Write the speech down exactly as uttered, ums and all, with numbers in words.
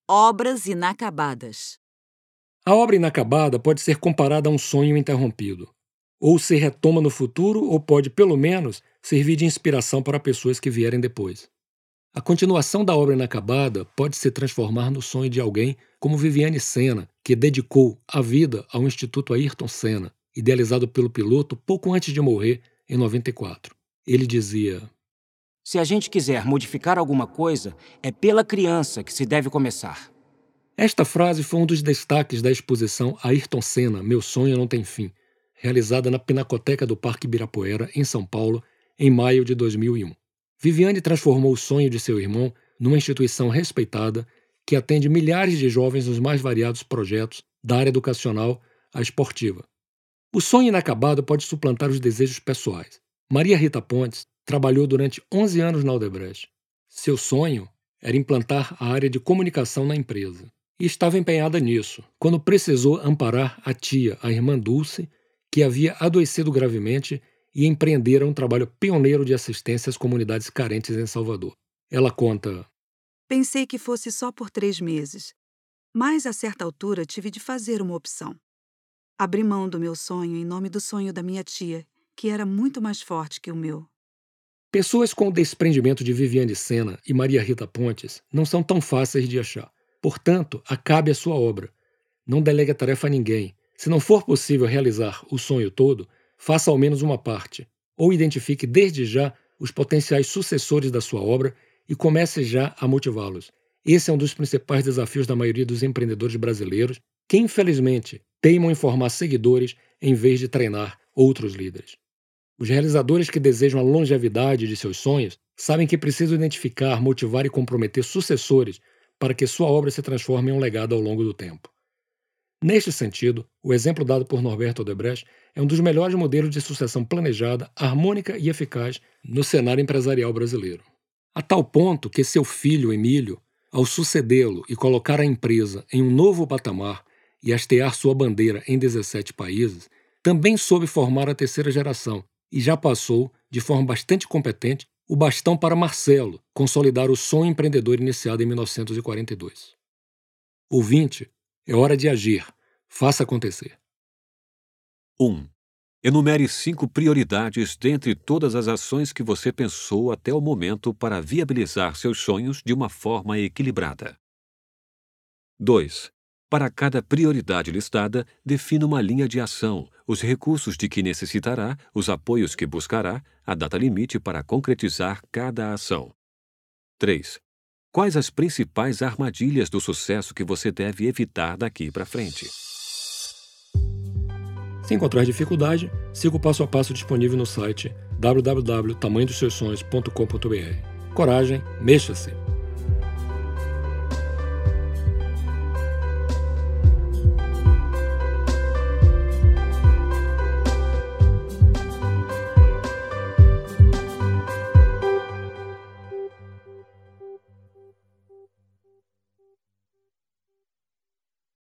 Obras inacabadas. A obra inacabada pode ser comparada a um sonho interrompido. Ou se retoma no futuro, ou pode, pelo menos, servir de inspiração para pessoas que vierem depois. A continuação da obra inacabada pode se transformar no sonho de alguém como Viviane Senna, que dedicou a vida ao Instituto Ayrton Senna, idealizado pelo piloto pouco antes de morrer, em noventa e quatro. Ele dizia: Se a gente quiser modificar alguma coisa, é pela criança que se deve começar. Esta frase foi um dos destaques da exposição Ayrton Senna, Meu Sonho Não Tem Fim, realizada na Pinacoteca do Parque Ibirapuera, em São Paulo, em maio de dois mil e um. Viviane transformou o sonho de seu irmão numa instituição respeitada que atende milhares de jovens nos mais variados projetos, da área educacional à esportiva. O sonho inacabado pode suplantar os desejos pessoais. Maria Rita Pontes trabalhou durante onze anos na Odebrecht. Seu sonho era implantar a área de comunicação na empresa. E estava empenhada nisso, quando precisou amparar a tia, a irmã Dulce, que havia adoecido gravemente e empreendera um trabalho pioneiro de assistência às comunidades carentes em Salvador. Ela conta: Pensei que fosse só por três meses, mas a certa altura tive de fazer uma opção. Abri mão do meu sonho em nome do sonho da minha tia, que era muito mais forte que o meu. Pessoas com o desprendimento de Viviane Senna e Maria Rita Pontes não são tão fáceis de achar. Portanto, acabe a sua obra. Não delegue a tarefa a ninguém. Se não for possível realizar o sonho todo, faça ao menos uma parte, ou identifique desde já os potenciais sucessores da sua obra e comece já a motivá-los. Esse é um dos principais desafios da maioria dos empreendedores brasileiros, que infelizmente teimam em formar seguidores em vez de treinar outros líderes. Os realizadores que desejam a longevidade de seus sonhos sabem que precisam identificar, motivar e comprometer sucessores para que sua obra se transforme em um legado ao longo do tempo. Neste sentido, o exemplo dado por Norberto Odebrecht é um dos melhores modelos de sucessão planejada, harmônica e eficaz no cenário empresarial brasileiro. A tal ponto que seu filho, Emílio, ao sucedê-lo e colocar a empresa em um novo patamar e hastear sua bandeira em dezessete países, também soube formar a terceira geração e já passou, de forma bastante competente, o bastão para Marcelo consolidar o sonho empreendedor iniciado em mil novecentos e quarenta e dois. Ouvinte, é hora de agir. Faça acontecer. um. Enumere cinco prioridades dentre todas as ações que você pensou até o momento para viabilizar seus sonhos de uma forma equilibrada. dois. Para cada prioridade listada, defina uma linha de ação, os recursos de que necessitará, os apoios que buscará, a data limite para concretizar cada ação. três. Quais as principais armadilhas do sucesso que você deve evitar daqui para frente? Se encontrar dificuldade, siga o passo a passo disponível no site w w w ponto tamanho dos seus sonhos ponto com ponto b r. Coragem, mexa-se!